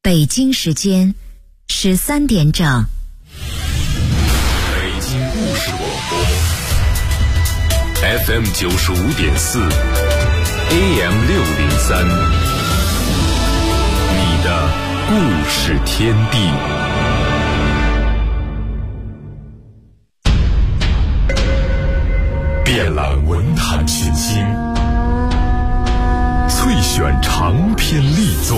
北京时间13点整。 北京故事广播 FM 95.4 AM 603，你的故事天地。遍览文坛新星，萃选长篇力作。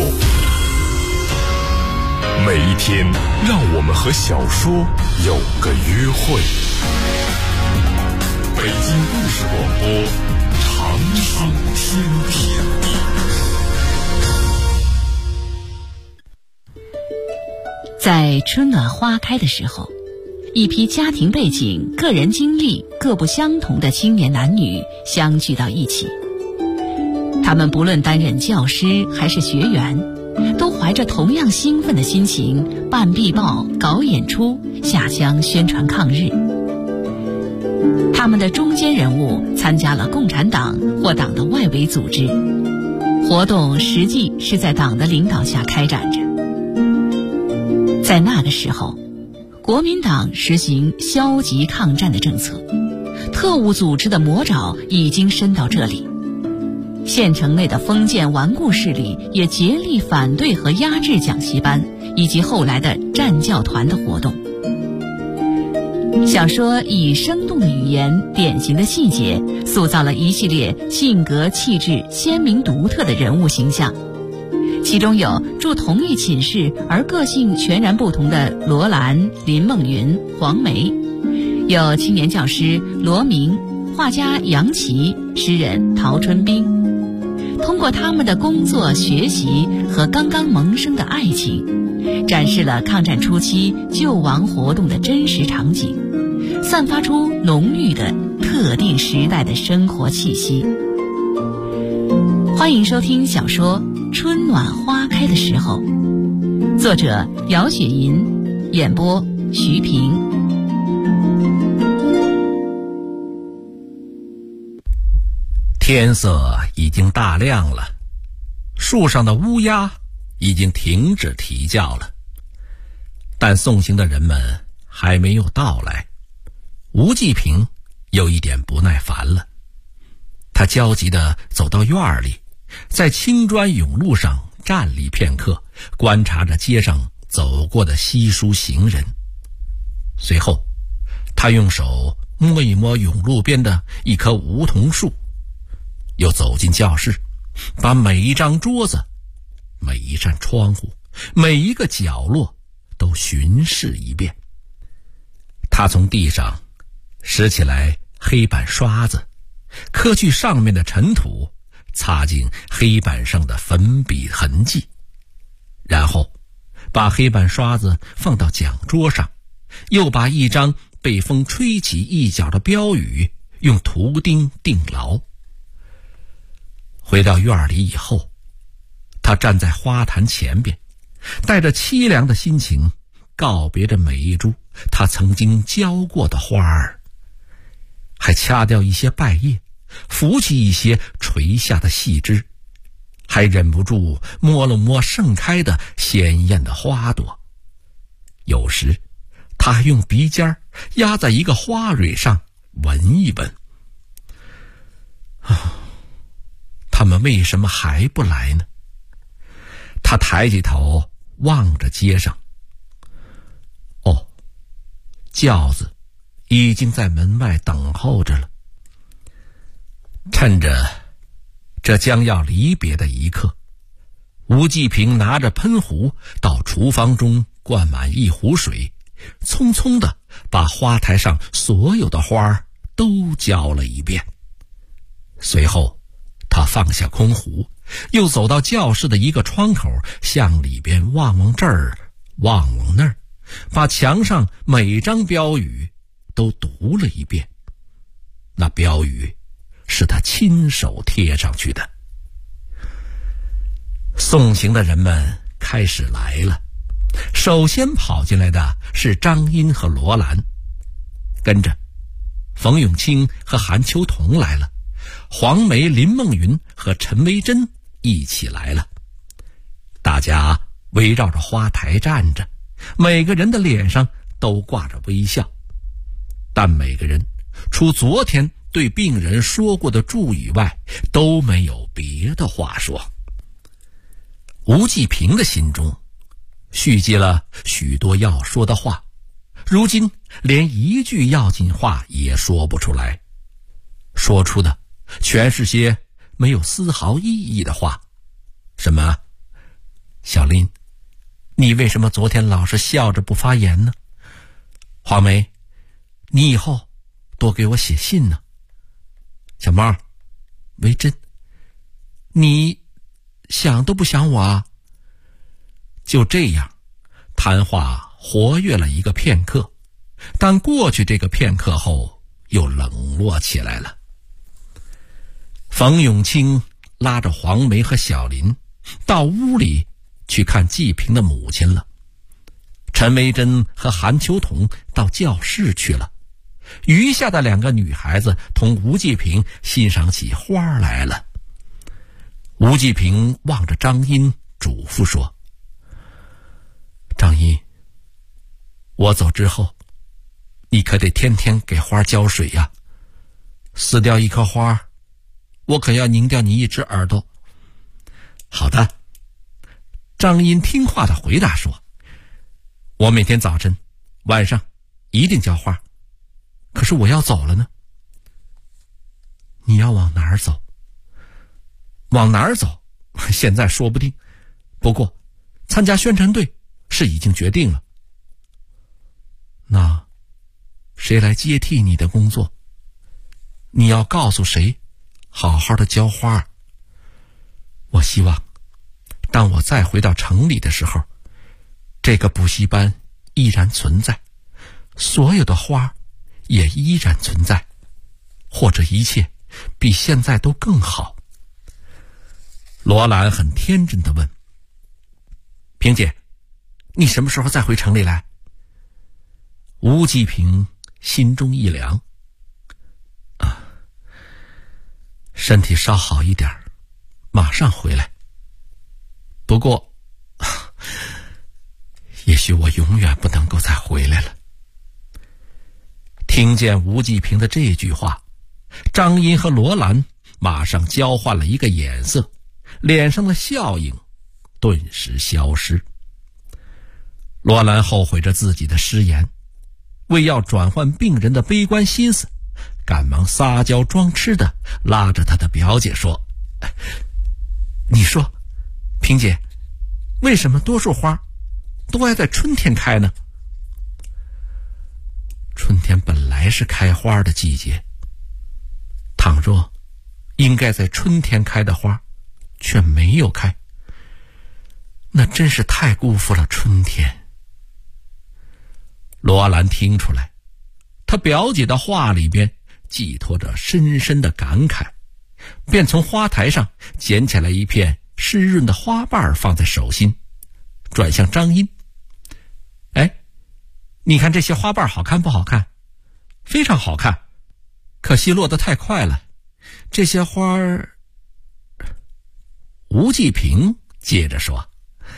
每一天，让我们和小说有个约会。北京故事广播，长生天地。 在春暖花开的时候，一批家庭背景、个人经历各不相同的青年男女相聚到一起。他们不论担任教师还是学员，都怀着同样兴奋的心情办壁报、搞演出、下乡宣传抗日。他们的中坚人物参加了共产党或党的外围组织，活动实际是在党的领导下开展着。在那个时候，国民党实行消极抗战的政策，特务组织的魔爪已经伸到这里。县城内的封建顽固势力也竭力反对和压制讲习班以及后来的战教团的活动。小说以生动的语言、典型的细节，塑造了一系列性格气质鲜明独特的人物形象。其中有住同一寝室而个性全然不同的罗兰、林梦云、黄梅，有青年教师罗明、画家杨琦、诗人陶春冰。通过他们的工作、学习和刚刚萌生的爱情，展示了抗战初期救亡活动的真实场景，散发出浓郁的特定时代的生活气息。欢迎收听小说《春暖花开的时候》，作者姚雪银，演播徐平。 天色已经大亮了，树上的乌鸦已经停止啼叫了，但送行的人们还没有到来。吴继平有一点不耐烦了，他焦急地走到院里，在青砖甬路上站立片刻，观察着街上走过的稀疏行人。随后他用手摸一摸甬路边的一棵梧桐树，又走进教室，把每一张桌子、每一扇窗户、每一个角落都巡视一遍。他从地上拾起来黑板刷子，磕去上面的尘土，擦净黑板上的粉笔痕迹，然后把黑板刷子放到讲桌上，又把一张被风吹起一角的标语用图钉钉牢。回到院里以后，他站在花坛前边，带着凄凉的心情告别着每一株他曾经浇过的花儿，还掐掉一些败叶，扶起一些垂下的细枝，还忍不住摸了摸盛开的鲜艳的花朵。有时他还用鼻尖压在一个花蕊上闻一闻。他们为什么还不来呢？他抬起头望着街上，轿子已经在门外等候着了。趁着这将要离别的一刻，吴继平拿着喷壶到厨房中灌满一壶水，匆匆地把花台上所有的花都浇了一遍。随后他放下空壶，又走到教室的一个窗口，向里边望望这儿望望那儿，把墙上每张标语都读了一遍。那标语是他亲手贴上去的。送行的人们开始来了，首先跑进来的是张茵和罗兰，跟着冯永清和韩秋桐来了，黄梅、林梦云和陈维珍一起来了。大家围绕着花台站着，每个人的脸上都挂着微笑，但每个人除昨天对病人说过的祝语外，都没有别的话说。吴继平的心中蓄积了许多要说的话，如今连一句要紧话也说不出来，说出的全是些没有丝毫意义的话。什么，小林，你为什么昨天老是笑着不发言呢？黄梅，你以后多给我写信呢。小猫，维珍，你想都不想我啊？就这样，谈话活跃了一个片刻，但过去这个片刻后又冷落起来了。冯永清拉着黄梅和小林到屋里去看季平的母亲了。陈维珍和韩秋桐到教室去了，余下的两个女孩子同吴继平欣赏起花来了。吴继平望着张英嘱咐说：张英，我走之后你可得天天给花浇水呀，死掉一颗花，我可要拧掉你一只耳朵。好的。张英听话地回答说：我每天早晨晚上一定浇花，可是我要走了呢。你要往哪儿走？往哪儿走现在说不定，不过参加宣传队是已经决定了。那谁来接替你的工作？你要告诉谁好好的浇花？我希望当我再回到城里的时候，这个补习班依然存在，所有的花也依然存在，或者一切比现在都更好。罗兰很天真地问：萍姐，你什么时候再回城里来？吴继平心中一凉，身体稍好一点，马上回来。不过也许我永远不能够再回来了。听见吴继平的这句话，张英和罗兰马上交换了一个眼色，脸上的笑意顿时消失。罗兰后悔着自己的失言，为要转换病人的悲观心思，赶忙撒娇装痴的拉着他的表姐说：你说萍姐，为什么多数花都爱在春天开呢？春天本来是开花的季节，倘若应该在春天开的花却没有开，那真是太辜负了春天。罗兰听出来，他表姐的话里边寄托着深深的感慨，便从花台上捡起来一片湿润的花瓣放在手心，转向张英：哎，你看这些花瓣好看不好看？非常好看，可惜落得太快了，这些花儿……吴继平接着说：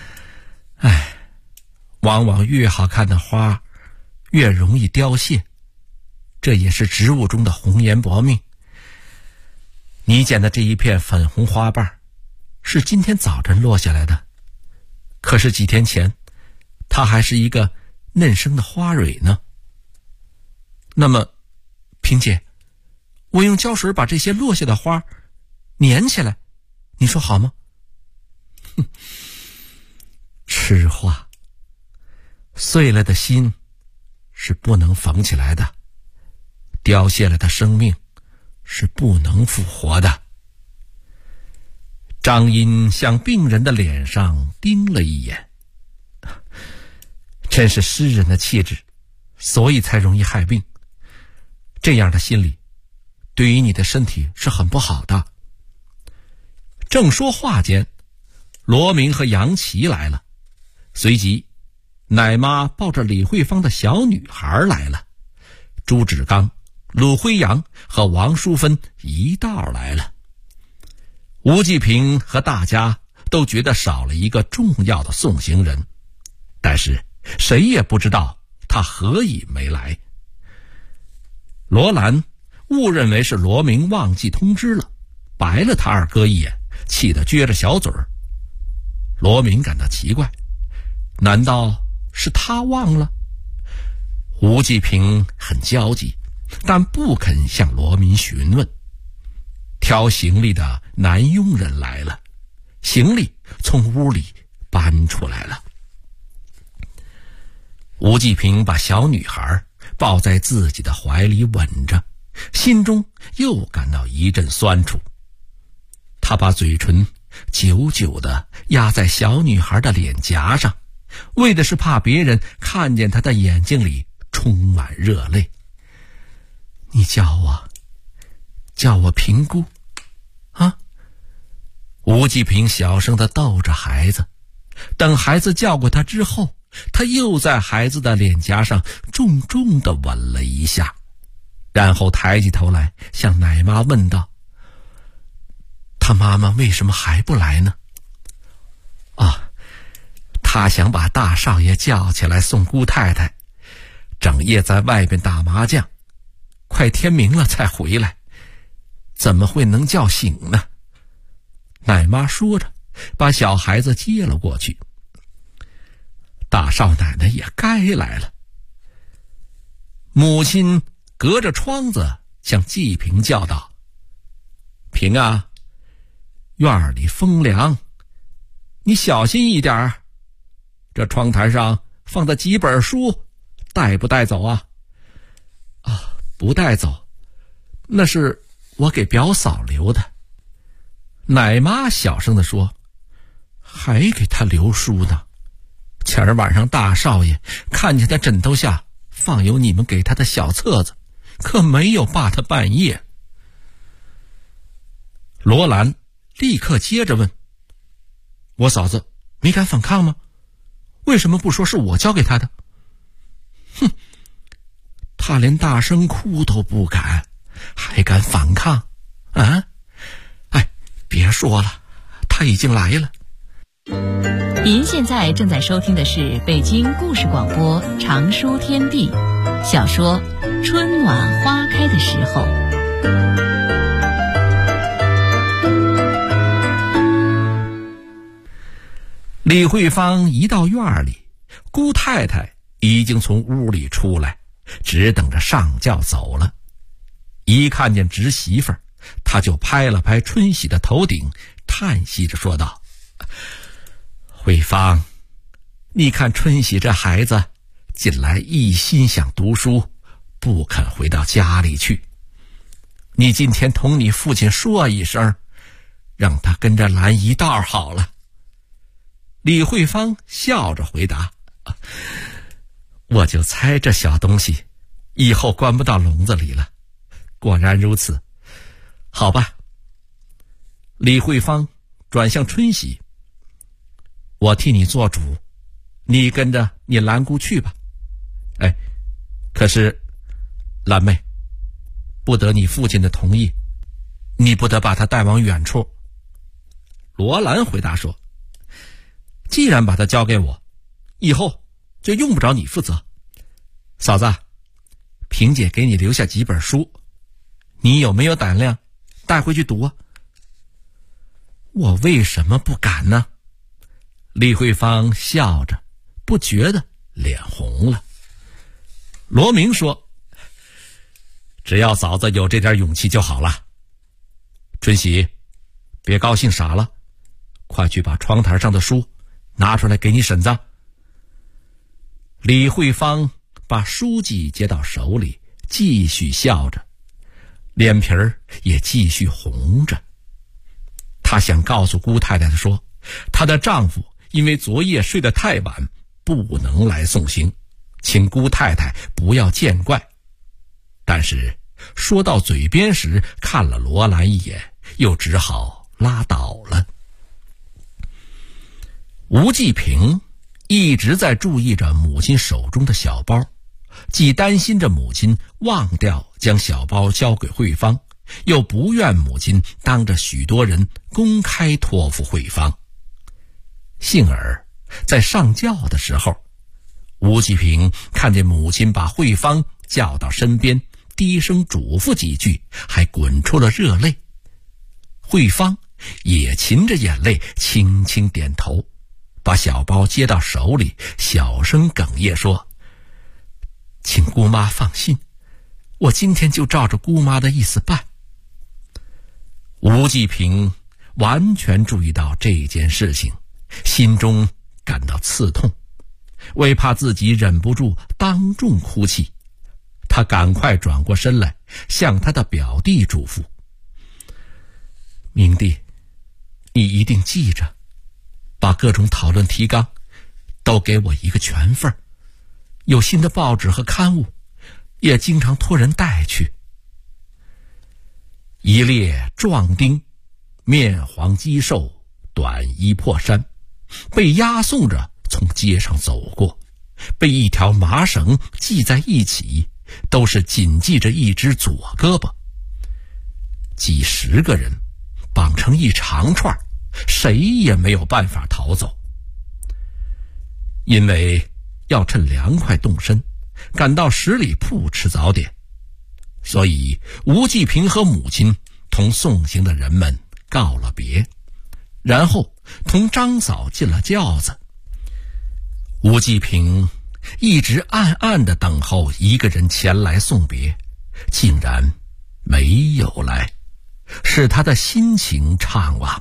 往往越好看的花越容易凋谢，这也是植物中的红颜薄命。你捡的这一片粉红花瓣是今天早晨落下来的，可是几天前它还是一个嫩生的花蕊呢。那么萍姐，我用胶水把这些落下的花粘起来，你说好吗？痴话，碎了的心是不能缝起来的，凋谢了的生命是不能复活的。张英向病人的脸上盯了一眼，真是诗人的气质，所以才容易害病。这样的心理对于你的身体是很不好的。正说话间，罗明和杨琪来了，随即奶妈抱着李慧芳的小女孩来了，朱志刚、鲁辉阳和王淑芬一道来了。吴继平和大家都觉得少了一个重要的送行人，但是谁也不知道他何以没来。罗兰误认为是罗明忘记通知了，白了他二哥一眼，气得撅着小嘴儿。罗明感到奇怪，难道是他忘了？吴继平很焦急，但不肯向罗明询问。挑行李的男佣人来了，行李从屋里搬出来了。吴继平把小女孩抱在自己的怀里吻着，心中又感到一阵酸楚。他把嘴唇久久地压在小女孩的脸颊上，为的是怕别人看见他的眼睛里充满热泪。你叫我平姑啊？吴继平小声地逗着孩子。等孩子叫过他之后，他又在孩子的脸颊上重重地吻了一下，然后抬起头来向奶妈问道：他妈妈为什么还不来呢？他想把大少爷叫起来送姑太太，整夜在外边打麻将，快天明了才回来，怎么会能叫醒呢？奶妈说着把小孩子接了过去。大少奶奶也该来了。母亲隔着窗子向季平叫道：平啊，院里风凉，你小心一点儿，这窗台上放的几本书带不带走啊？不带走，那是我给表嫂留的。奶妈小声地说：还给他留书呢，前儿晚上大少爷看见他枕头下放有你们给他的小册子，可没有罢他半夜。罗兰立刻接着问：我嫂子没敢反抗吗？为什么不说是我交给他的？他连大声哭都不敢，还敢反抗啊？别说了，他已经来了。 您现在正在收听的是北京故事广播长书天地小说《春暖花开的时候》。 李慧芳一到院里，姑太太已经从屋里出来，只等着上轿走了。一看见侄媳妇儿，她就拍了拍春喜的头顶，叹息着说道：慧芳，你看春喜这孩子近来一心想读书，不肯回到家里去。你今天同你父亲说一声，让他跟着来一道好了。李慧芳笑着回答：我就猜这小东西以后关不到笼子里了。果然如此，好吧。李慧芳转向春喜：我替你做主，你跟着你兰姑去吧。可是兰妹，不得你父亲的同意，你不得把他带往远处。罗兰回答说：既然把他交给我，以后就用不着你负责。嫂子，萍姐给你留下几本书，你有没有胆量带回去读啊？我为什么不敢呢？李慧芳笑着，不觉得脸红了。罗明说：只要嫂子有这点勇气就好了。春喜，别高兴傻了，快去把窗台上的书拿出来给你婶子。李慧芳把书籍接到手里，继续笑着，脸皮儿也继续红着。她想告诉姑太太说，她的丈夫因为昨夜睡得太晚，不能来送行，请姑太太不要见怪。但是说到嘴边时，看了罗兰一眼，又只好拉倒了。吴继平一直在注意着母亲手中的小包，既担心着母亲忘掉将小包交给慧芳，又不愿母亲当着许多人公开托付慧芳。 幸而在上轿的时候，吴继平看见母亲把慧芳叫到身边，低声嘱咐几句，还滚出了热泪。慧芳也噙着眼泪，轻轻点头，把小包接到手里，小声哽咽说：“请姑妈放心，我今天就照着姑妈的意思办。”吴继平完全注意到这件事情，心中感到刺痛，为怕自己忍不住当众哭泣，他赶快转过身来，向他的表弟嘱咐：“明弟，你一定记着，把各种讨论提纲都给我一个全份，有新的报纸和刊物也经常托人带去。”一列壮丁，面黄肌瘦，短衣破衫，被押送着从街上走过，被一条麻绳系在一起，都是紧系着一只左胳膊。几十个人绑成一长串，谁也没有办法逃走。因为要趁凉快动身，赶到十里铺吃早点，所以吴继平和母亲同送行的人们告了别，然后同张嫂进了轿子。吴继平一直暗暗地等候一个人前来送别，竟然没有来，使他的心情怅惘。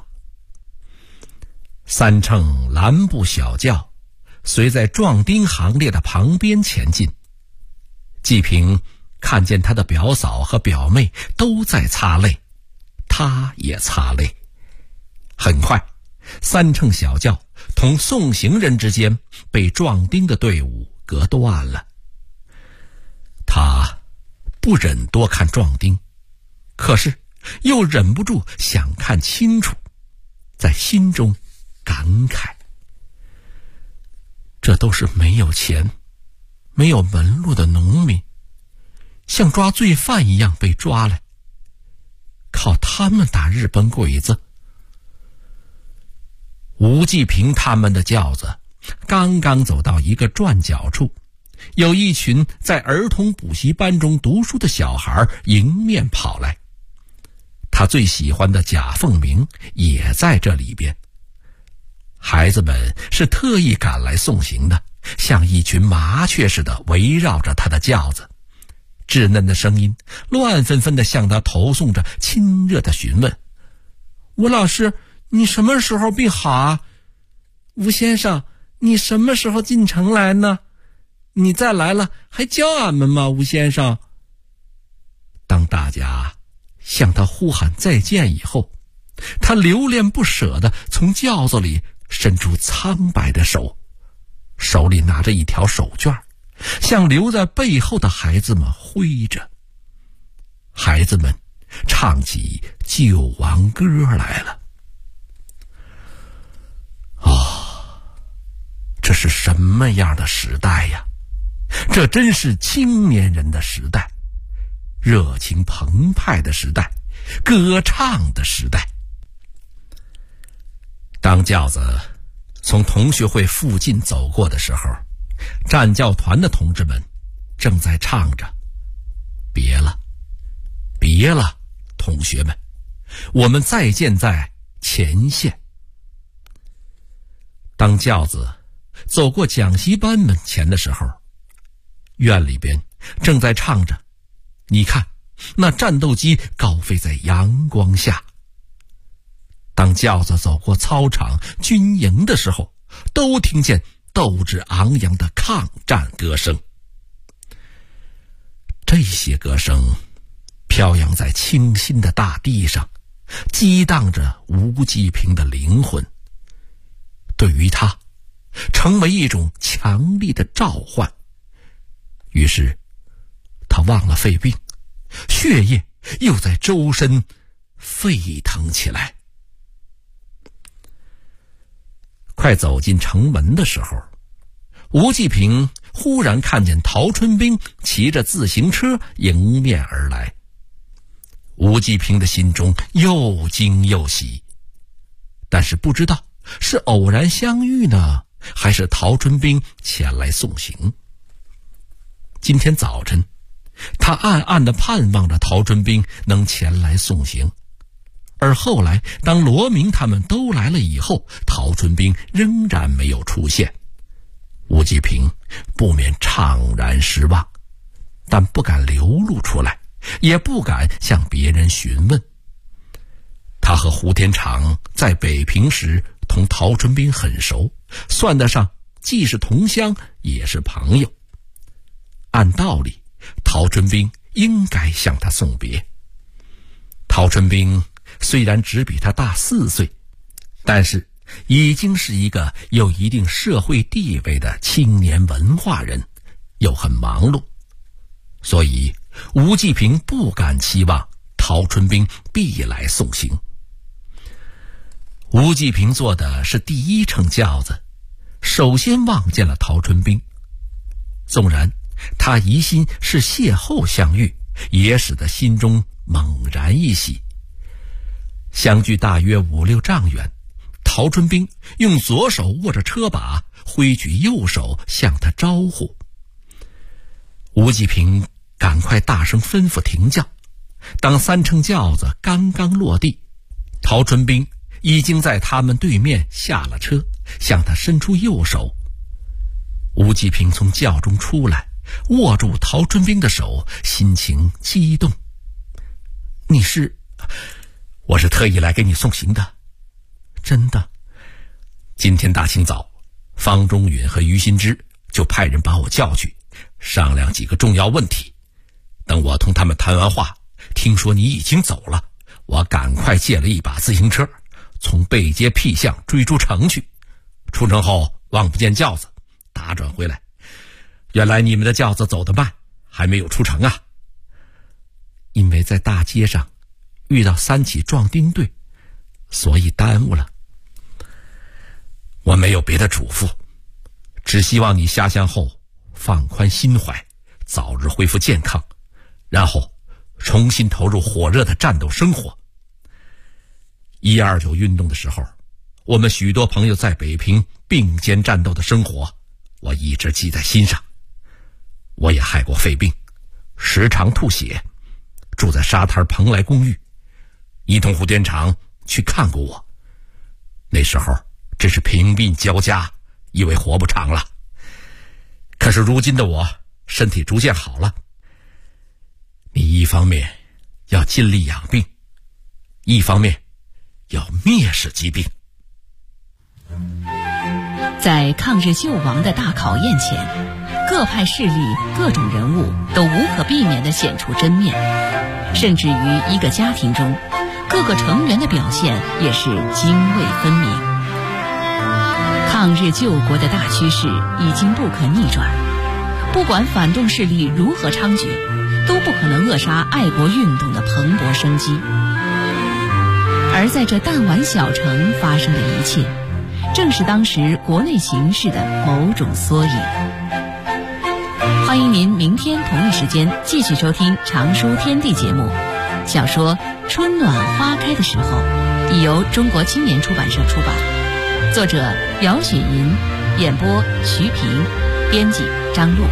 三乘蓝布小轿随在壮丁行列的旁边前进，继平看见他的表嫂和表妹都在擦泪，他也擦泪。很快，三乘小轿同送行人之间被壮丁的队伍隔断了。他不忍多看壮丁，可是又忍不住想看清楚，在心中感慨：这都是没有钱、没有门路的农民，像抓罪犯一样被抓来，靠他们打日本鬼子。吴继平他们的轿子刚刚走到一个转角处，有一群在儿童补习班中读书的小孩迎面跑来，他最喜欢的贾凤鸣也在这里边。孩子们是特意赶来送行的，像一群麻雀似的围绕着他的轿子，稚嫩的声音乱纷纷地向他投送着亲热的询问：“吴老师，你什么时候病好啊？吴先生，你什么时候进城来呢？你再来了还教俺们吗？吴先生。”当大家向他呼喊再见以后，他留恋不舍地从轿子里伸出苍白的手，手里拿着一条手绢，向留在背后的孩子们挥着。孩子们唱起救亡歌来了。这是什么样的时代呀？这真是青年人的时代，热情澎湃的时代，歌唱的时代。当轿子从同学会附近走过的时候，站轿团的同志们正在唱着：“别了，别了，同学们，我们再见在前线。”当轿子走过讲习班门前的时候，院里边正在唱着：“你看，那战斗机高飞在阳光下。”当轿子走过操场、军营的时候，都听见斗志昂扬的抗战歌声。这些歌声飘扬在清新的大地上，激荡着吴继平的灵魂。对于他，成为一种强力的召唤。于是他忘了肺病，血液又在周身沸腾起来。快走进城门的时候，吴继平忽然看见陶春兵骑着自行车迎面而来。吴继平的心中又惊又喜，但是不知道是偶然相遇呢，还是陶春冰前来送行？今天早晨，他暗暗地盼望着陶春冰能前来送行，而后来当罗明他们都来了以后，陶春冰仍然没有出现。吴继平不免怅然失望，但不敢流露出来，也不敢向别人询问。他和胡天长在北平时同陶春冰很熟，算得上既是同乡也是朋友。按道理，陶春冰应该向他送别。陶春冰虽然只比他大4岁，但是已经是一个有一定社会地位的青年文化人，又很忙碌，所以吴继平不敢期望陶春冰必来送行。吴继平坐的是第1乘轿子，首先望见了陶春冰。纵然他疑心是邂逅相遇，也使得心中猛然一喜。相距大约5、6丈远，陶春冰用左手握着车把，挥举右手向他招呼。吴继平赶快大声吩咐停轿。当3乘轿子刚刚落地，陶春冰已经在他们对面下了车，向他伸出右手。吴继平从轿中出来，握住陶春冰的手，心情激动。你是？我是特意来给你送行的。真的？今天大清早，方中允和于新之就派人把我叫去，商量几个重要问题。等我同他们谈完话，听说你已经走了，我赶快借了一把自行车，从背街僻巷追出城去。出城后望不见轿子，打转回来，原来你们的轿子走得慢，还没有出城啊。因为在大街上遇到3起壮丁队，所以耽误了。我没有别的嘱咐，只希望你下乡后放宽心怀，早日恢复健康，然后重新投入火热的战斗生活。129运动的时候，我们许多朋友在北平并肩战斗的生活，我一直记在心上。我也害过肺病，时常吐血，住在沙滩蓬莱公寓。你同胡天长去看过我，那时候真是贫病交加，以为活不长了。可是如今的我身体逐渐好了。你一方面要尽力养病，一方面要蔑视疾病。 在抗日救亡的大考验前，各派势力、各种人物都无可避免地显出真面，甚至于一个家庭中，各个成员的表现也是泾渭分明。抗日救国的大趋势已经不可逆转，不管反动势力如何猖獗，都不可能扼杀爱国运动的蓬勃生机。而在这弹丸小城发生的一切，正是当时国内形势的某种缩影。欢迎您明天同一时间继续收听《常书天地》节目。小说《春暖花开的时候》已由中国青年出版社出版，作者姚雪银，演播徐平，编辑张璐。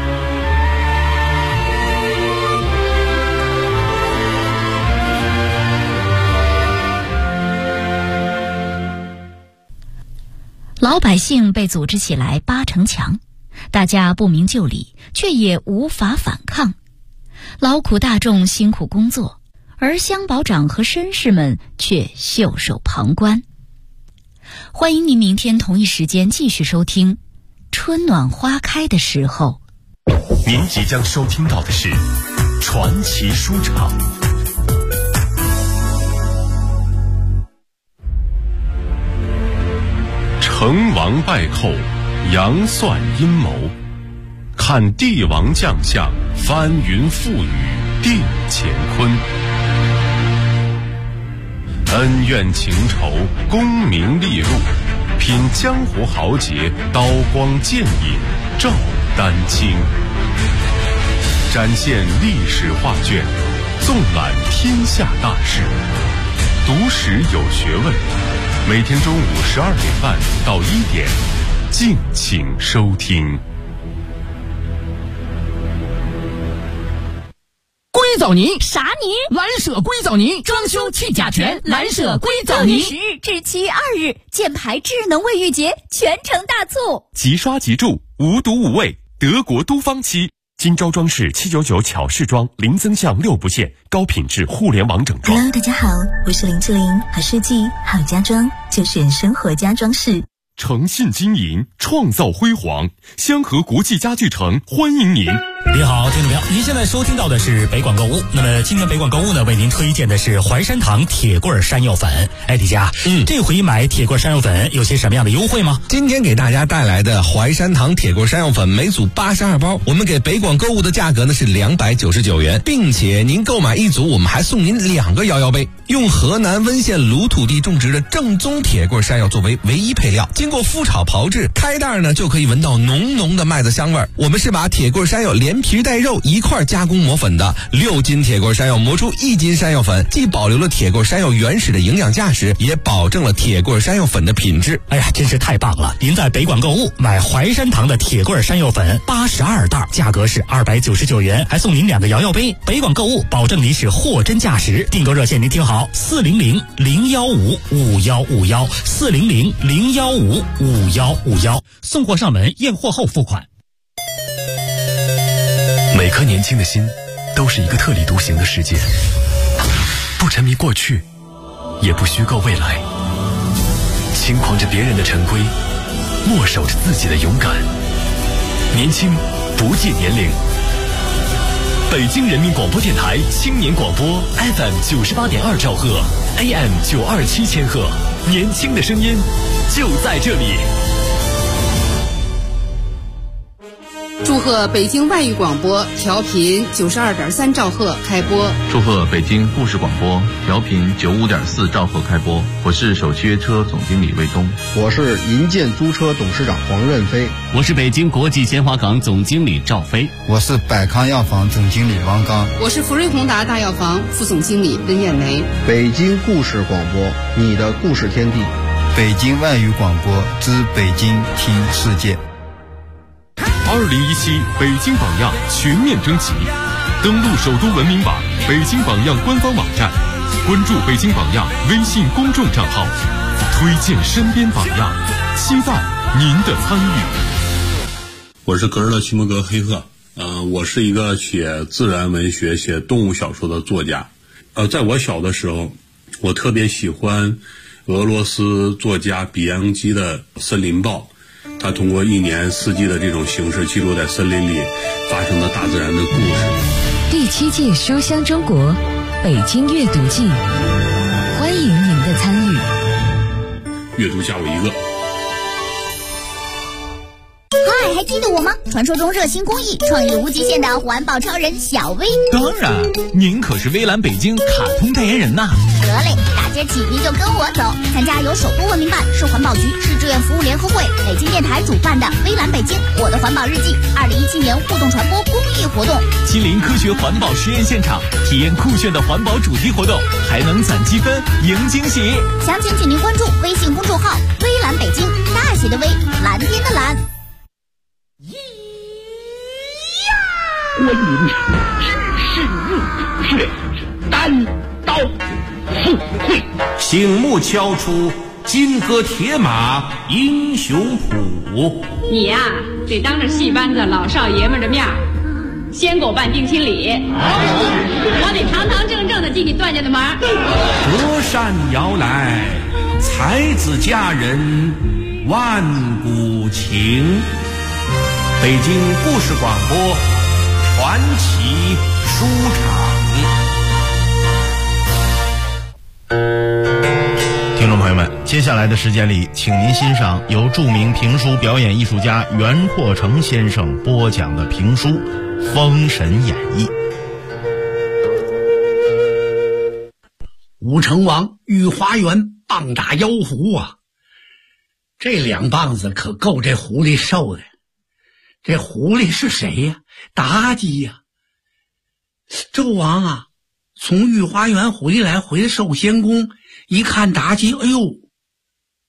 老百姓被组织起来扒城墙，大家不明就里，却也无法反抗。劳苦大众辛苦工作，而乡保长和绅士们却袖手旁观。欢迎您明天同一时间继续收听《春暖花开的时候》。 您即将收听到的是传奇书场。成王败寇，杨算阴谋，看帝王将相，翻云覆雨，定乾坤。恩怨情仇，功名利禄，品江湖豪杰，刀光剑影，照丹青。展现历史画卷，纵览天下大事，读史有学问， 每天中午12点半到1点，敬请收听。 硅藻泥啥泥？ 蓝舍硅藻泥，装修去甲醛，蓝舍硅藻泥。 10日至7月2日，箭牌智能卫浴节全程大促， 即刷即住，无毒无味，德国都芳漆。金招装饰799巧饰装，零增项6不限，高品质互联网整装。 Hello， 大家好，我是林志玲，好设计好家装就选生活家装饰。 诚信经营，创造辉煌，香河国际家具城欢迎您。 你好，听众朋友，您现在收听到的是北广购物。那么今天北广购物呢，为您推荐的是淮山堂铁棍山药粉。哎，李佳，这回买铁棍山药粉有些什么样的优惠吗？ 今天给大家带来的淮山堂铁棍山药粉每组82包，我们给北广购物的价格呢是299元，并且您购买一组，我们还送您2个摇摇杯。用河南温县鲁土地种植的正宗铁棍山药作为唯一配料，经过麸炒炮制，开袋呢就可以闻到浓浓的麦子香味儿。我们是把铁棍山药连皮带肉一块加工磨粉的，6斤铁棍山药磨出1斤山药粉，既保留了铁棍山药原始的营养价值，也保证了铁棍山药粉的品质。 哎呀，真是太棒了！您在北广购物买淮山堂的铁棍山药粉82袋，价格是299元，还送您2个摇摇杯。北广购物保证您是货真价实。订购热线您听好，400-015-5151，400-015-5151，送货上门，验货后付款。 每颗年轻的心都是一个特立独行的世界，不沉迷过去，也不虚构未来，轻狂着别人的陈规，默守着自己的勇敢。年轻不计年龄。北京人民广播电台青年广播 FM 98.2兆赫 AM 927千赫，年轻的声音就在这里。 祝贺北京外语广播调频92.3兆赫开播。 祝贺北京故事广播调频95.4兆赫开播。我是首汽约车总经理魏东。 我是银建租车董事长黄润飞。 我是北京国际鲜花港总经理赵飞。 我是百康药房总经理王刚。 我是福瑞宏达大药房副总经理温艳梅。 北京故事广播，你的故事天地。 北京外语广播之北京听世界。 2017北京榜样全面征集，登录首都文明榜、北京榜样官方网站，关注北京榜样微信公众账号，推荐身边榜样，期待您的参与。 我是格尔勒·齐摩格·黑赫，我是一个写自然文学、写动物小说的作家。在我小的时候，我特别喜欢俄罗斯作家比扬基的《森林报》。他通过1年4季的这种形式，记录在森林里发生的大自然的故事。 第7届书香中国北京阅读季，欢迎您的参与。 阅读加我一个。 嗨，还记得我吗？传说中热心公益、创意无极限的环保超人小薇。 当然，您可是微蓝北京卡通代言人呐。 得嘞，大街起您就跟我走，参加由首都文明办、市环保局、市志愿服务联合会、北京电台主办的微蓝北京我的环保日记2017年互动传播公益活动， 亲临科学环保实验现场，体验酷炫的环保主题活动，还能攒积分赢惊喜。 详情请您关注微信公众号微蓝北京，大写的微，蓝天的蓝。 观音只是入却单刀赴会， 醒目敲出金戈铁马英雄谱。 你呀，得当着戏班子老少爷们的面先给我办定亲礼，我得堂堂正正的进你段家的门。 隔山遥来，才子佳人万古情。北京故事广播传奇书场。 听众朋友们，接下来的时间里，请您欣赏由著名评书表演艺术家袁阔成先生播讲的评书《封神演义》。 武成王御花园棒打妖狐啊，这2棒子可够这狐狸受的。这狐狸是谁呀？妲己呀。纣王啊，从御花园回来，回寿仙宫，一看妲己，哎呦，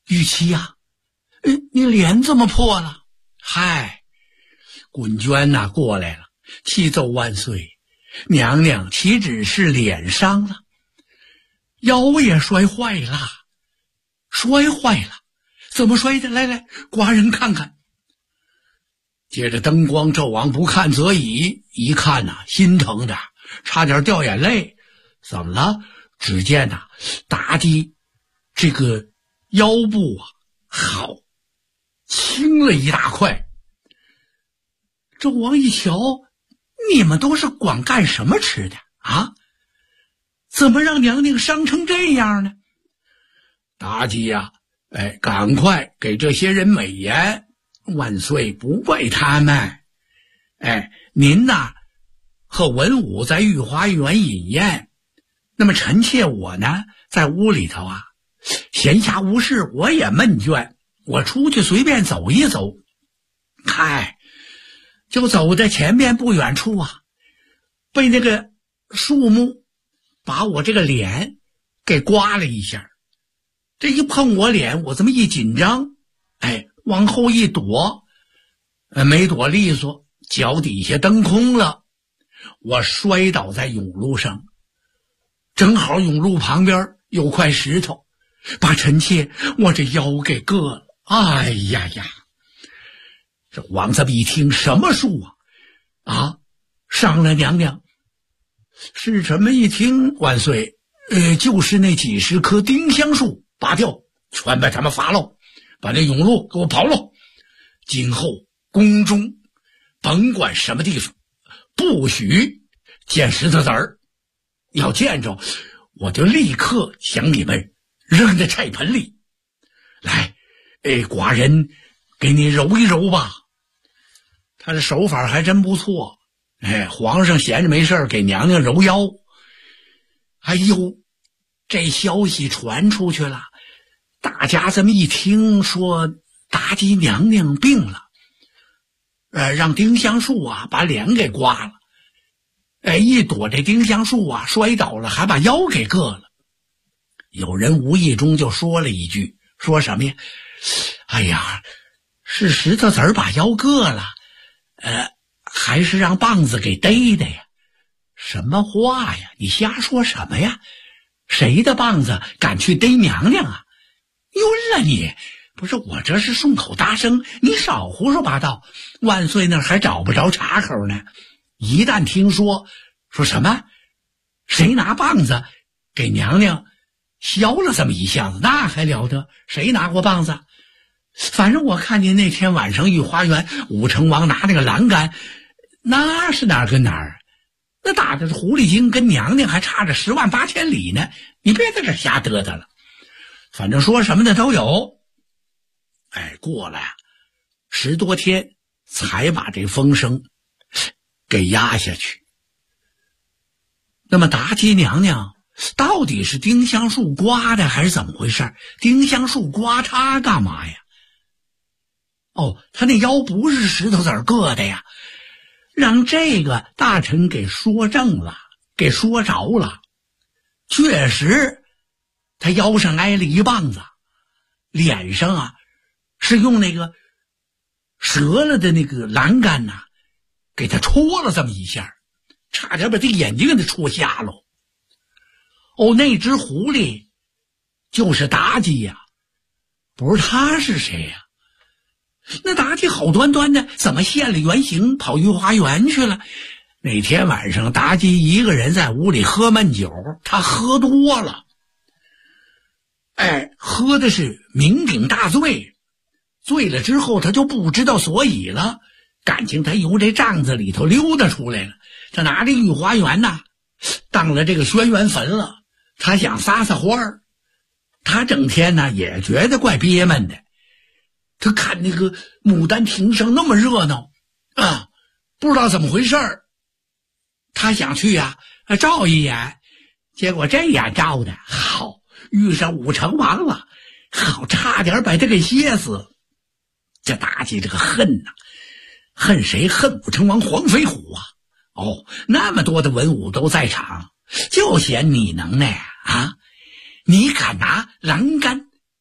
玉琪呀，你脸怎么破了？嗨，滚娟呐过来了，启奏万岁，娘娘岂止是脸伤了，腰也摔坏了。摔坏了？怎么摔的？来来，寡人看看。接着灯光，纣王不看则已，一看呐，心疼的差点掉眼泪。怎么了？只见呐，妲己这个腰部啊，好青了一大块。纣王一瞧，你们都是光干什么吃的啊？怎么让娘娘伤成这样呢？妲己呀，赶快给这些人美言，万岁不怪他们。您呐和文武在御花园饮宴，那么臣妾我呢在屋里头啊，闲暇无事，我也闷倦，我出去随便走一走。嗨，就走在前面不远处啊，被那个树木把我这个脸给刮了一下。这一碰我脸，我这么一紧张，往后一躲，没躲利索，脚底下蹬空了，我摔倒在甬路上，正好甬路旁边有块石头，把臣妾我这腰给硌了。哎呀呀！这王这么一听，什么树啊？伤了娘娘？是什么？一听万岁，就是那几十棵丁香树。拔掉，全把他们伐喽，把那甬路给我刨喽。今后宫中甭管什么地方，不许见石头子儿，要见着我就立刻将你们扔在菜盆里。来，寡人给你揉一揉吧。他的手法还真不错。皇上闲着没事给娘娘揉腰。哎呦，这消息传出去了，大家这么一听，说妲己娘娘病了，让丁香树啊把脸给刮了，一躲这丁香树啊摔倒了，还把腰给硌了。有人无意中就说了一句，说什么呀？哎呀，是石头子儿把腰硌了，还是让棒子给逮的呀？什么话呀？你瞎说什么呀？谁的棒子敢去逮娘娘啊？晕了你！不是，我这是顺口大声，你少胡说八道。万岁那儿还找不着茬口呢，一旦听说什么谁拿棒子给娘娘削了这么一下子，那还了得？谁拿过棒子？反正我看见那天晚上御花园武成王拿那个栏杆，那是哪儿跟哪儿？那打的是狐狸精，跟娘娘还差着10万8千里呢。你别在这瞎嘚嘚了，反正说什么的都有。过了10多天才把这风声给压下去。那么妲己娘娘到底是丁香树刮的还是怎么回事？丁香树刮她干嘛呀？她那腰不是石头子儿硌的呀，让这个大臣给说正了，给说着了。确实他腰上挨了一棒子，脸上啊是用那个折了的那个栏杆呐，给他戳了这么一下，差点把这眼睛给他戳瞎了。那只狐狸就是妲己呀，不是他是谁呀？那妲己好端端的怎么现了原形跑御花园去了？那天晚上妲己一个人在屋里喝闷酒，她喝多了，喝的是酩酊大醉，醉了之后她就不知道所以了，感情她由这帐子里头溜达出来了，她拿着御花园呐当了这个轩辕坟了，她想撒撒欢儿。她整天呢也觉得怪憋闷的，他看那个牡丹亭上那么热闹啊，不知道怎么回事儿，他想去啊照一眼，结果这眼照的好，遇上武成王了，好，差点把他给歇死。这妲己这个恨呐，恨谁？恨武成王黄飞虎啊！那么多的文武都在场，就嫌你能耐啊！你敢拿栏杆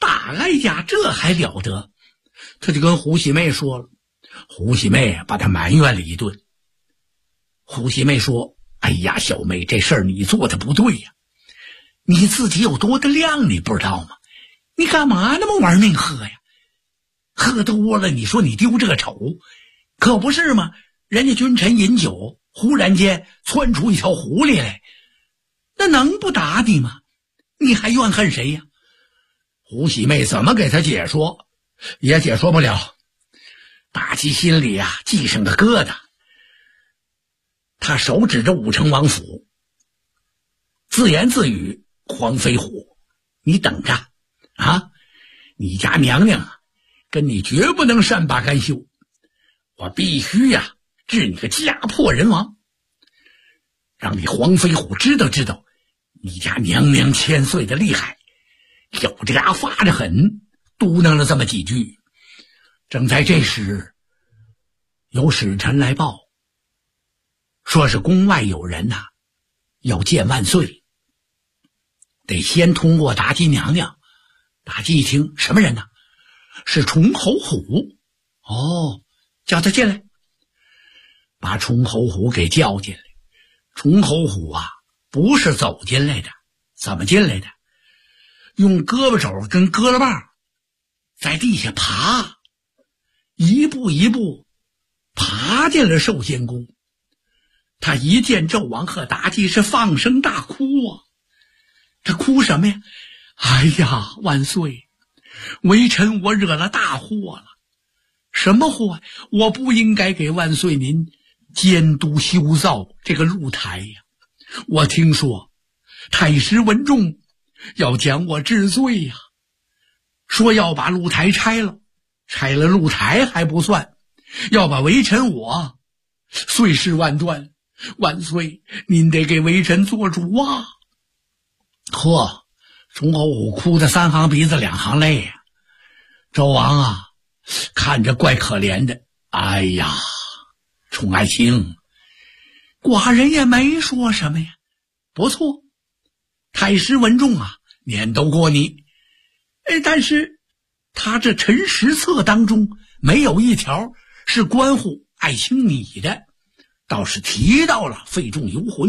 大哀家这还了得，他就跟胡喜妹说了。胡喜妹把他埋怨了一顿。胡喜妹说：哎呀，小妹，这事儿你做的不对呀，你自己有多的量你不知道吗？你干嘛那么玩命喝呀？喝多了你说你丢这个丑，可不是吗？人家君臣饮酒，忽然间窜出一条狐狸来，那能不打你吗？你还怨恨谁呀？胡喜妹怎么给他解说也解说不了。大吉心里啊系上个疙瘩，他手指着武成王府，自言自语：黄飞虎，你等着啊！你家娘娘啊，跟你绝不能善罢甘休，我必须呀治你个家破人亡，让你黄飞虎知道知道你家娘娘千岁的厉害。咬着牙发着狠，嘟囔了这么几句。正在这时，有使臣来报，说是宫外有人呐，要见万岁，得先通过妲己娘娘。妲己一听，什么人呢？是崇侯虎。哦，叫他进来。把崇侯虎给叫进来。崇侯虎啊，不是走进来的，怎么进来的？用胳膊肘跟胳膊棒在地下爬，一步一步爬进了寿仙宫。他一见纣王和妲己是放声大哭啊！他哭什么呀？哎呀，万岁，微臣我惹了大祸了。什么祸？我不应该给万岁您监督修造这个露台呀！我听说太师文仲要将我治罪呀，说要把露台拆了，拆了露台还不算，要把微臣我碎尸万段。万岁，您得给微臣做主啊！呵，崇侯虎哭得3行鼻子2行泪呀。周王啊，看着怪可怜的。哎呀，宠爱卿，寡人也没说什么呀。不错，太师文仲啊，撵都过你。但是他这陈实册当中没有一条是关乎爱卿你的，倒是提到了费仲游魂。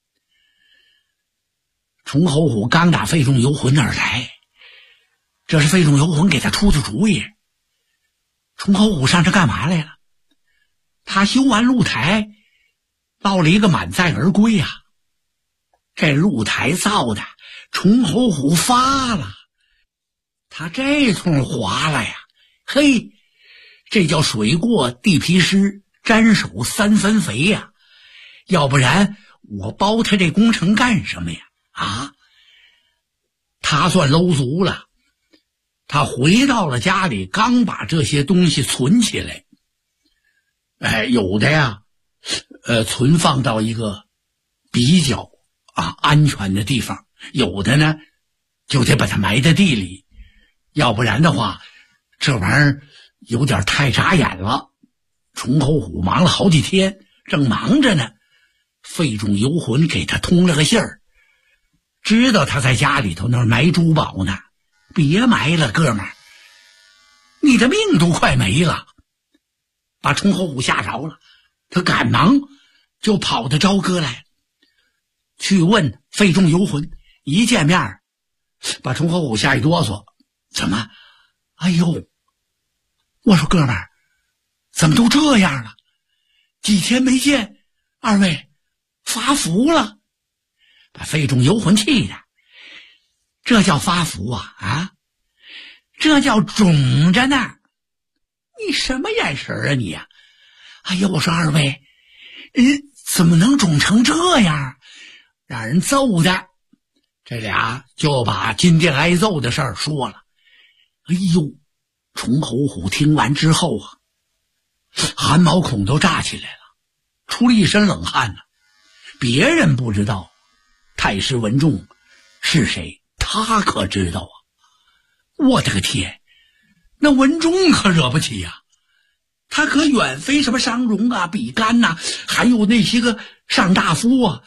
崇侯虎刚打费仲游魂那儿来，这是费仲游魂给他出的主意。崇侯虎上这干嘛来了？他修完露台，落了一个满载而归啊。这露台造的，崇侯虎发了，他这通划了呀，嘿，这叫水过地皮湿，沾手3分肥呀！要不然我包他这工程干什么呀？啊，他算搂足了。他回到了家里，刚把这些东西存起来，有的呀，存放到一个比较安全的地方，有的呢就得把它埋在地里，要不然的话，这玩意儿有点太扎眼了。崇侯虎忙了好几天，正忙着呢，费仲游魂给他通了个信儿，知道他在家里头那儿埋珠宝呢。别埋了，哥们儿，你的命都快没了。把崇侯虎吓着了，他赶忙就跑到朝歌来，去问费仲游魂。一见面，把崇侯虎吓一哆嗦。怎么？哎呦，我说哥们儿，怎么都这样了？几天没见，二位发福了。把费仲游魂气的，这叫发福啊！这叫肿着呢。你什么眼神啊你呀？哎呀，我说二位，怎么能肿成这样？让人揍的。这俩就把金殿挨揍的事儿说了。哎呦，崇侯虎听完之后啊，汗毛孔都炸起来了，出了一身冷汗呢。别人不知道太师文仲是谁，他可知道啊！我的个天，那文仲可惹不起呀！他可远非什么商容啊、比干呐，还有那些个上大夫啊，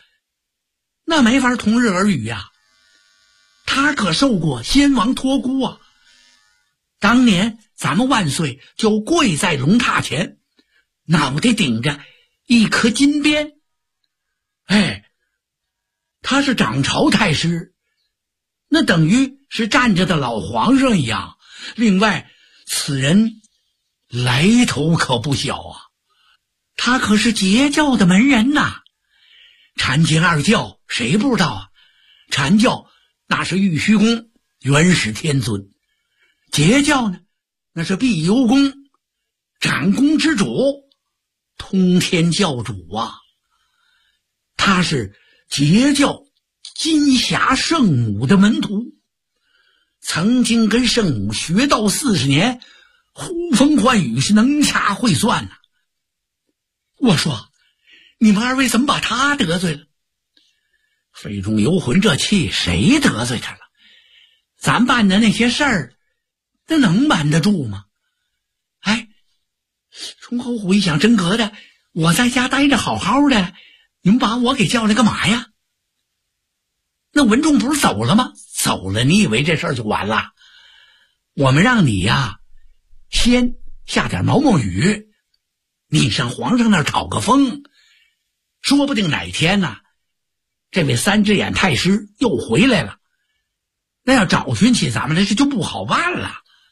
那没法同日而语呀。他可受过先王托孤啊， 当年咱们万岁就跪在龙榻前，脑袋顶着一颗金鞭。他是掌朝太师，那等于是站着的老皇上一样。另外，此人来头可不小啊，他可是截教的门人呐。禅净二教谁不知道啊？禅教那是玉虚宫元始天尊，截教呢那是碧游宫斩宫之主，通天教主啊。他是截教金霞圣母的门徒，曾经跟圣母学道40年，呼风唤雨，是能掐会算啊。我说你们二位怎么把他得罪了？肺中游魂这气，谁得罪他了？咱办的那些事儿，那能瞒得住吗？崇侯虎一想，真格的，我在家待着好好的，你们把我给叫来干嘛呀？那文仲不是走了吗？走了，你以为这事儿就完了？我们让你呀，先下点毛毛雨，你上皇上那儿讨个风，说不定哪天呢，这位三只眼太师又回来了，那要找寻起咱们来，这就不好办了。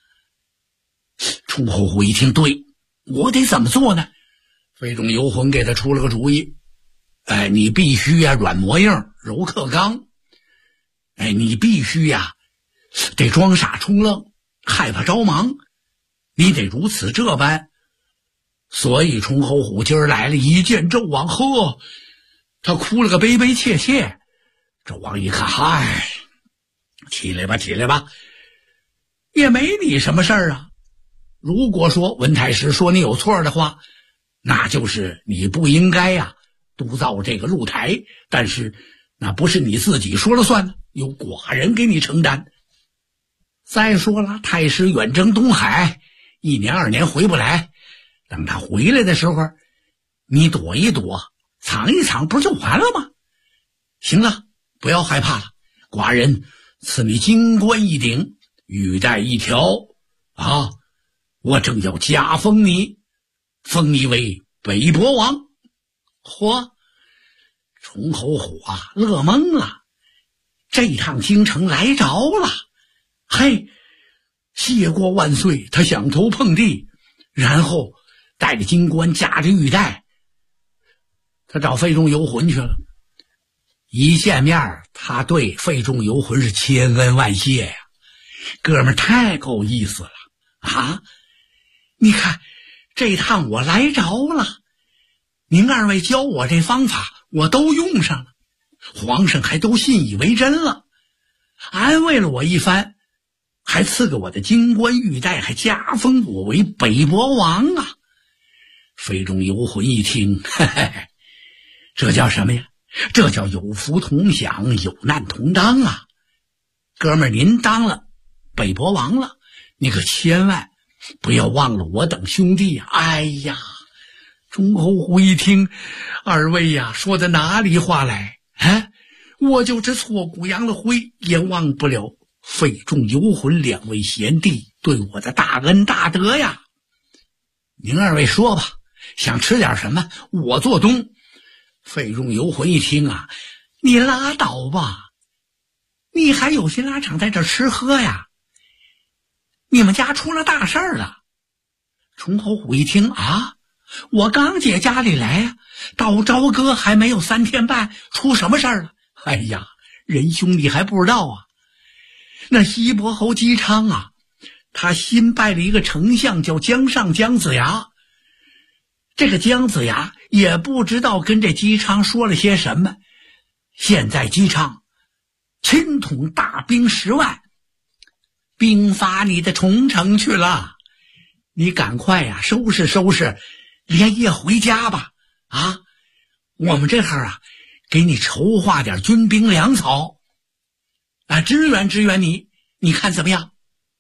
崇侯虎一听，对，我得怎么做呢？肺中游魂给他出了个主意，你必须呀软磨硬柔克刚，你必须呀得装傻充愣，害怕着忙，你得如此这般。所以崇侯虎今儿来了，一见纣王，呵，他哭了个悲悲切切。纣王一看，嗨，起来吧起来吧，也没你什么事儿啊。如果说文太师说你有错的话，那就是你不应该呀督造这个露台，但是那不是你自己说了算的，由寡人给你承担。再说了，太师远征东海，1年2年回不来，等他回来的时候，你躲一躲，藏一藏，不就完了吗？行了，不要害怕了，寡人赐你金冠一顶，玉带1条啊！我正要加封你，封你为北国王。嚯！崇侯虎啊，乐懵了，这趟京城来着了。嘿，谢过万岁！他仰头碰地，然后带着金冠，夹着玉带，他找肺中游魂去了。一见面，他对肺中游魂是千恩万谢呀，哥们儿太够意思了啊！你看，这趟我来着了，您二位教我这方法，我都用上了，皇上还都信以为真了，安慰了我一番，还赐给我的金冠玉带，还加封我为北国王啊！肺中游魂一听，嘿嘿，这叫什么呀？这叫有福同享，有难同当啊！哥们儿，您当了北国王了，你可千万不要忘了我等兄弟呀！哎呀，崇侯虎一听，二位呀，说的哪里话来？我就这挫骨扬了灰，也忘不了肺中游魂2位贤弟对我的大恩大德呀！您二位说吧，想吃点什么，我做东。肺中游魂一听啊，你拉倒吧，你还有心拉场在这吃喝呀？你们家出了大事儿了。崇侯虎一听啊，我刚解家里来呀，到朝歌还没有3天半，出什么事儿了？哎呀，仁兄弟还不知道啊，那西伯侯姬昌啊，他新拜了一个丞相，叫江上姜子牙。这个姜子牙也不知道跟这姬昌说了些什么，现在姬昌亲统大兵10万，兵发你的重城去了，你赶快呀收拾收拾，连夜回家吧！啊，我们这会儿啊，给你筹划点军兵粮草，支援支援你，你看怎么样？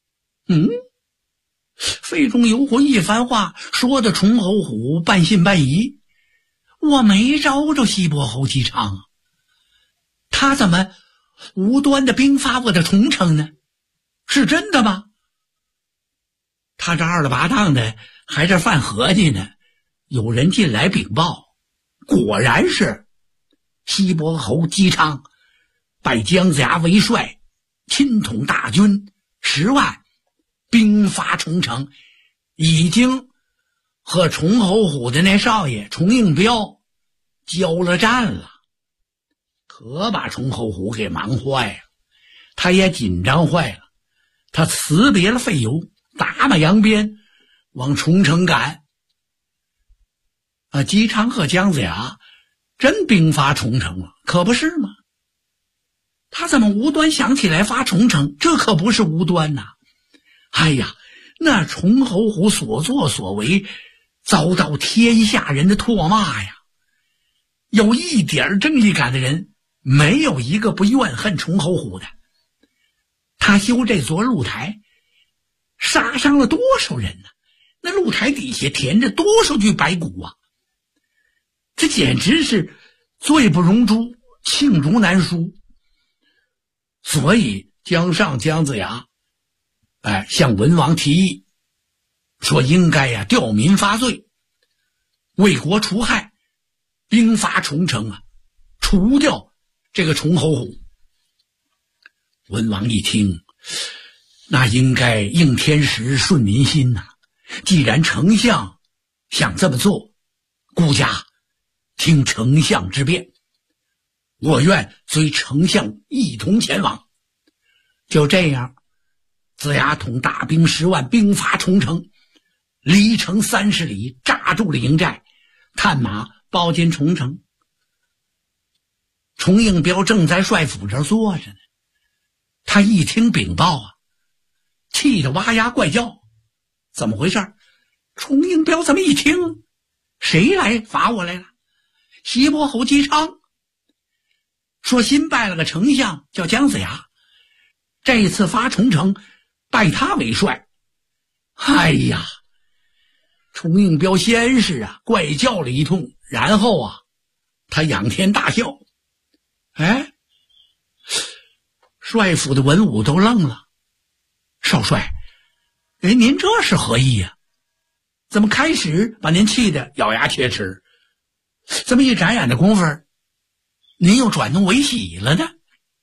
肺中游魂一番话说的崇侯虎半信半疑，我没招着西伯侯姬昌啊，他怎么无端的兵发我的重城呢？是真的吗？ 他这二了八当的还这犯合计呢，有人进来禀报，果然是西伯侯姬昌拜姜子牙为帅，亲统大军10万，兵发重城，已经和崇侯虎的那少爷崇应彪交了战了，可把崇侯虎给忙坏了，他也紧张坏了，他辞别了费油，打马扬鞭往重城赶。姬昌和姜子牙真兵发重城了，可不是吗？他怎么无端想起来发重城？这可不是无端呐！哎呀，那崇侯虎所作所为遭到天下人的唾骂呀，有一点正义感的人没有一个不怨恨崇侯虎的。他修这座露台杀伤了多少人呢？那露台底下填着多少具白骨啊！这简直是罪不容诛，罄竹难书。所以姜尚、姜子牙向文王提议说，应该吊民发罪，为国除害，兵发重城啊，除掉这个崇侯虎。文王一听，那应该应天时顺民心呐。既然丞相想这么做，孤家听丞相之便，我愿随丞相一同前往。就这样，子牙统大兵10万，兵发重城，离城30里，扎住了营寨，探马包进重城。崇应彪正在帅府这儿坐着呢，他一听禀报气得哇呀怪叫，怎么回事？崇应彪怎么一听，谁来罚我来了？西伯侯姬昌说新拜了个丞相叫姜子牙，这一次发重城拜他为帅。哎呀，崇应彪先是怪叫了一通，然后他仰天大笑。帅府的文武都愣了。少帅，您这是何意呀？怎么开始把您气得咬牙切齿，这么一眨眼的功夫，您又转怒为喜了呢？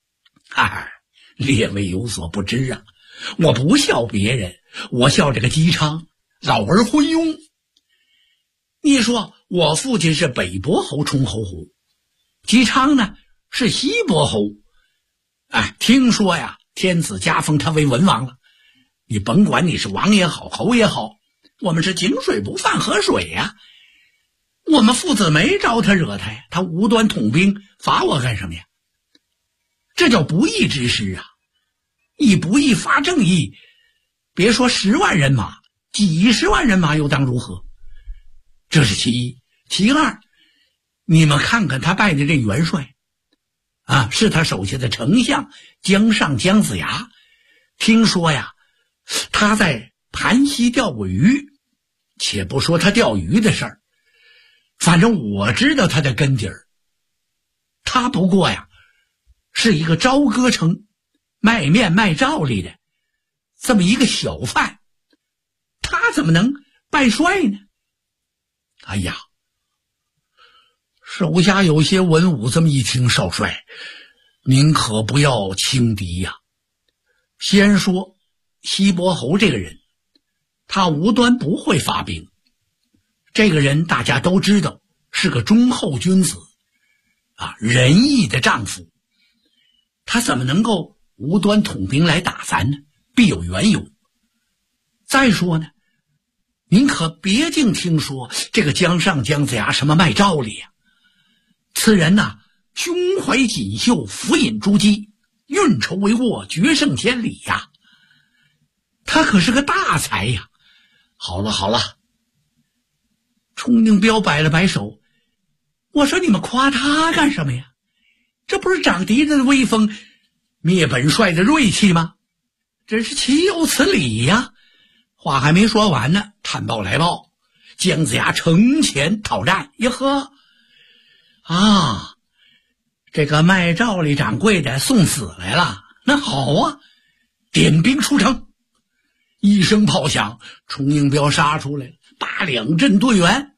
列位有所不知啊，我不笑别人，我笑这个姬昌，老而昏庸。你说我父亲是北伯侯崇侯虎，姬昌呢是西伯侯。听说天子加封他为文王了。你甭管你是王也好，侯也好，我们是井水不犯河水呀。我们父子没招他惹他呀，他无端统兵罚我干什么呀？这叫不义之师啊！以不义发正义，别说10万人马，几10万人马又当如何？这是其一。其二，你们看看他拜的这元帅是他手下的丞相姜尚、姜子牙。听说他在盘溪钓过鱼，且不说他钓鱼的事儿，反正我知道他的根底儿。他不过是一个朝歌城卖面卖罩里的这么一个小贩，他怎么能拜帅呢？哎呀，手下有些文武这么一听，少帅您可不要轻敌呀。先说西伯侯这个人，他无端不会发兵，这个人大家都知道是个忠厚君子仁义的丈夫，他怎么能够无端统兵来打咱呢？必有缘由。再说呢，您可别净听说这个姜尚、姜子牙什么卖诏理此人胸怀锦绣，俯饮珠玑，运筹帷幄，决胜千里他可是个大才呀。好了好了，崇应彪摆了摆手，我说你们夸他干什么呀？这不是长敌人的威风，灭本帅的锐气吗？真是岂有此理呀！话还没说完呢，探报来报，姜子牙城前讨战。呀呵，这个卖诏理掌柜的送死来了。那好点兵出城。 一声炮响，崇英彪杀出来了，把两阵队员。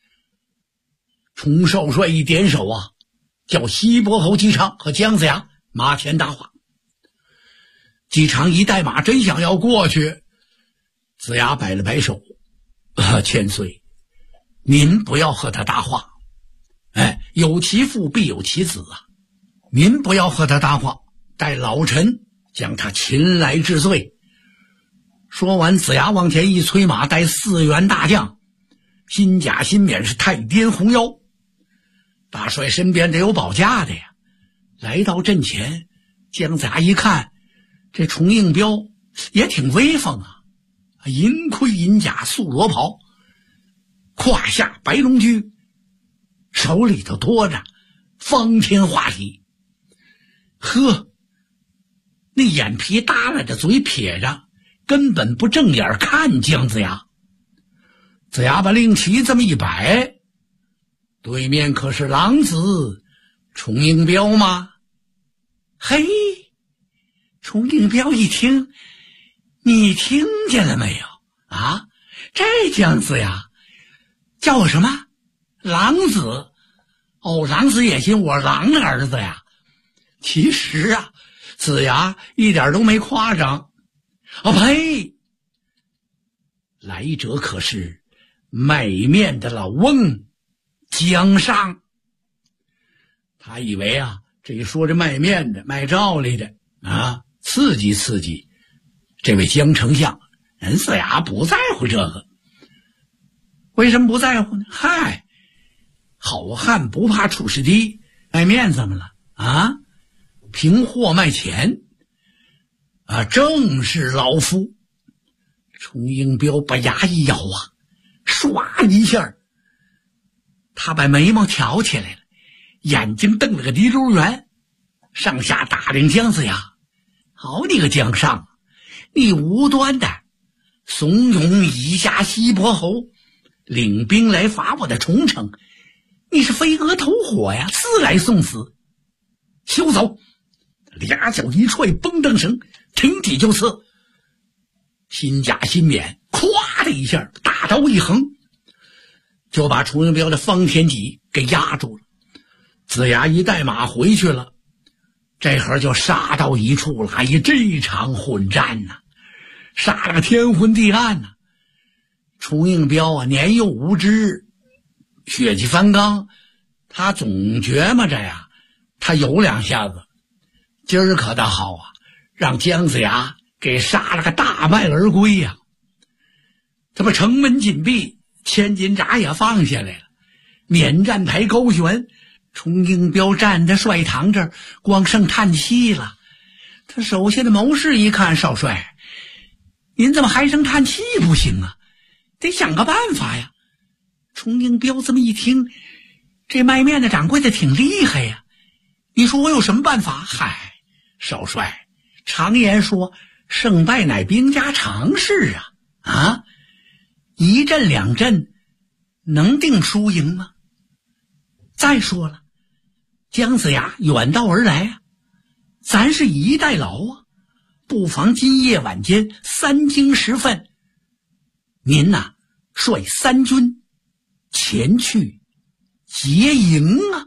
崇少帅一点手啊，叫西伯侯姬昌和姜子牙马前搭话。姬昌一带马，真想要过去。子牙摆了摆手，千岁，您不要和他搭话。有其父必有其子啊，您不要和他搭话，待老臣将他擒来治罪。说完，子牙往前一催马，带4员大将，新甲新冕是太颠红腰。大帅身边得有保驾的呀。来到阵前，姜子牙一看，这崇应彪也挺威风啊，银盔银甲素罗袍，胯下白龙驹，手里头托着方天画戟。呵，那眼皮耷拉着，嘴撇着，根本不正眼看姜子牙。子牙把令旗这么一摆，对面可是狼子崇应彪吗？嘿，崇应彪一听，你听见了没有啊？这姜子牙叫我什么？狼子。哦，狼子也信我狼的儿子呀。其实啊，子牙一点都没夸张。呸！来者可是卖面的老翁姜尚。他以为啊，这一说这卖面的卖照例的啊，刺激刺激这位姜丞相。人子牙不在乎这个。为什么不在乎呢？嗨，好汉不怕处事低，卖面怎么了啊？凭货卖钱啊，正是老夫。崇应彪把牙一咬啊，唰一下，他把眉毛挑起来了，眼睛瞪了个滴溜圆，上下打量姜子牙。好你个姜尚，你无端的怂恿以下西伯侯领兵来伐我的重城，你是飞蛾投火呀，自来送死。休走！俩脚一踹，绷蹬绳，挺起就刺。新甲新冕，咵的一下，大刀一横，就把崇应彪的方天戟给压住了。子牙一带马回去了，这会儿就杀到一处了。哎呀，这场混战呐，杀了个天昏地暗呐。崇应彪啊，年幼无知，血气方刚，他总觉摸着呀，他有2下子。今儿可倒好啊，让姜子牙给杀了个大败而归呀。他把城门紧闭，千斤闸也放下来了，免战牌高悬。崇应彪站在帅堂这儿，光剩叹气了。他手下的谋士一看，少帅，您怎么还剩叹气不行啊？得想个办法呀。崇应彪这么一听，这卖面的掌柜的挺厉害呀，你说我有什么办法？嗨，少帅，常言说胜败乃兵家常事啊，一阵2阵能定输赢吗？再说了，姜子牙远道而来啊，咱是以逸待劳啊，不妨今夜晚间3更时分，您呐率3军前去劫营啊。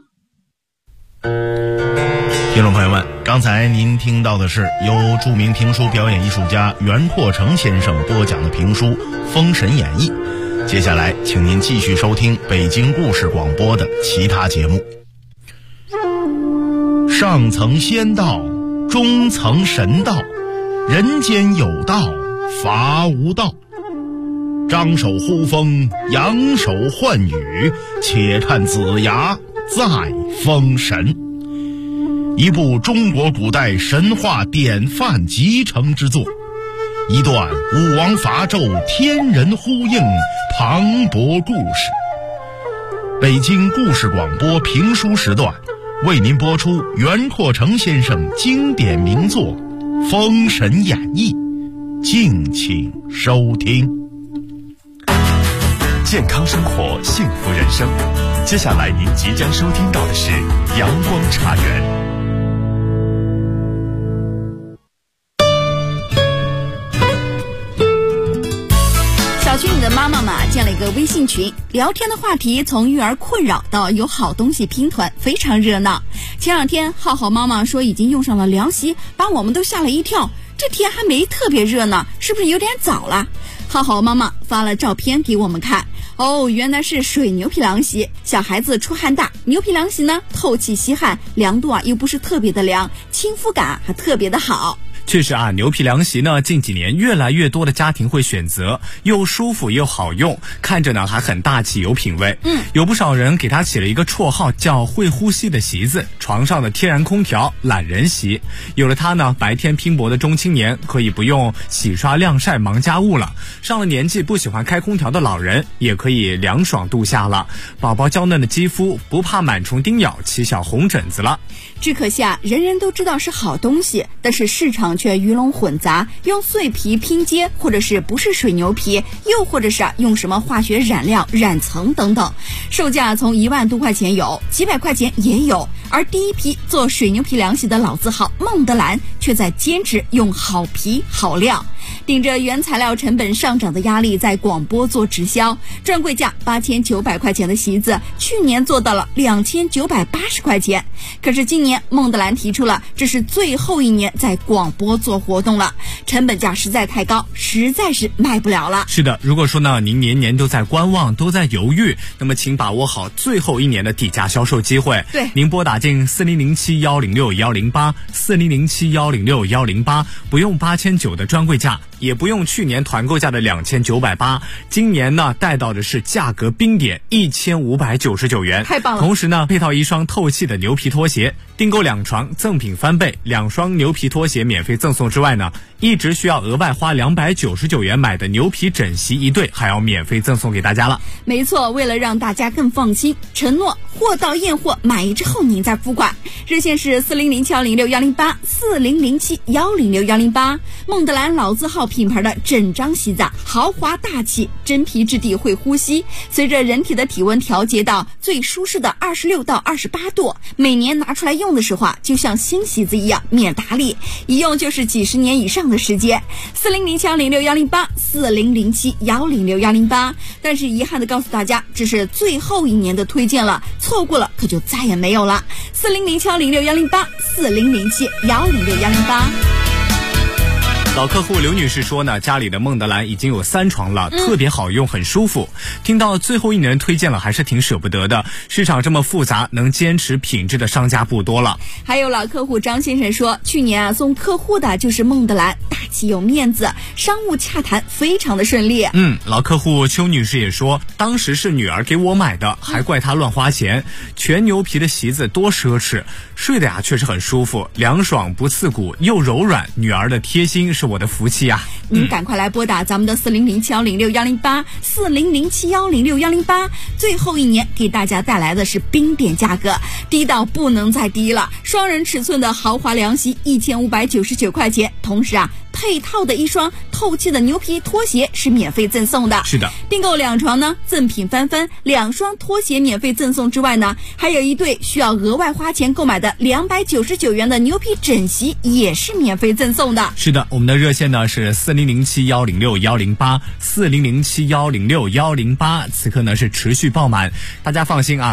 听众朋友们，刚才您听到的是由著名评书表演艺术家袁阔成先生播讲的评书《封神演义》。接下来请您继续收听北京故事广播的其他节目。上层仙道，中层神道，人间有道，伐无道。张手呼风，扬手唤雨，且看子牙再封神。一部中国古代神话典范集成之作，一段武王伐纣天人呼应磅礴故事。北京故事广播评书时段为您播出袁阔成先生经典名作《封神演义》，敬请收听。 健康生活，幸福人生。接下来您即将收听到的是阳光茶园。 个微信群，聊天的话题从育儿困扰到有好东西拼团，非常热闹。前2天浩浩妈妈说已经用上了凉席，把我们都吓了一跳。这天还没特别热呢，是不是有点早了？浩浩妈妈发了照片给我们看，原来是水牛皮凉席。小孩子出汗大，牛皮凉席呢透气吸汗，凉度又不是特别的凉，亲肤感还特别的好。 确实牛皮凉席呢，近几年越来越多的家庭会选择，又舒服又好用，看着呢还很大气有品味。有不少人给它起了一个绰号，叫会呼吸的席子，床上的天然空调懒人席。有了它呢，白天拼搏的中青年可以不用洗刷晾晒忙家务了，上了年纪不喜欢开空调的老人也可以凉爽度夏了，宝宝娇嫩的肌肤不怕螨虫叮咬起小红疹子了。 只可惜人人都知道是好东西，但是市场却鱼龙混杂，用碎皮拼接，或者是不是水牛皮，又或者是用什么化学染料染层等等，售价从1万多块钱有，几百块钱也有。而第一批做水牛皮凉席的老字号孟德兰却在坚持用好皮好料，顶着原材料成本上涨的压力，在广播做直销，专柜价8900块钱的席子，去年做到了2980块钱。可是今年孟德兰提出了，这是最后一年在广播做活动了，成本价实在太高，实在是卖不了了。 是的，如果说呢您年年都在观望，都在犹豫，那么请把握好最后一年的底价销售机会。 对， 您拨打进4007106108 4007106108，不用8900的专柜价，也不用去年团购价的2980，今年呢带到的是价格冰点1599元， 太棒了。 同时呢配套1双透气的牛皮拖鞋，订购2床赠品翻倍，2双牛皮拖鞋免费赠送之外呢，一直需要额外花299元买的牛皮枕席1对还要免费赠送给大家了。 没错，为了让大家更放心，承诺货到验货，买之后您再付款。热线是4007106108 4007106108。孟德兰老字号品牌的整张席子，豪华大气，真皮质地会呼吸，随着人体的体温调节到最舒适的26到28度，每年拿出来用的时候就像新席子一样免打理，一用就是几十年以上的时间。4007106108 4007106108。但是遗憾的告诉大家，这是最后一年的推荐了，错过了可就再也没有了。4007106108 4007106108。 老客户刘女士说呢，家里的孟德兰已经有3床了，特别好用，很舒服。听到最后一年推荐了，还是挺舍不得的。市场这么复杂，能坚持品质的商家不多了。 还有老客户张先生说，去年送客户的就是孟德兰，大气有面子，商务洽谈非常的顺利。 老客户邱女士也说，当时是女儿给我买的，还怪她乱花钱。全牛皮的席子多奢侈，睡的确实很舒服，凉爽不刺骨又柔软，女儿的贴心是我的福气啊。 您赶快来拨打咱们的4007106108 4007106108，最后一年给大家带来的是冰点价格，低到不能再低了。双人尺寸的豪华凉席1599块钱，同时配套的1双透气的牛皮拖鞋是免费赠送的。 是的， 订购2床呢，赠品翻番，2双拖鞋免费赠送之外呢，还有1对需要额外花钱购买的299元的牛皮枕席也是免费赠送的。 是的，我们的热线呢是4007106108 4007106108，此刻呢是持续爆满，大家放心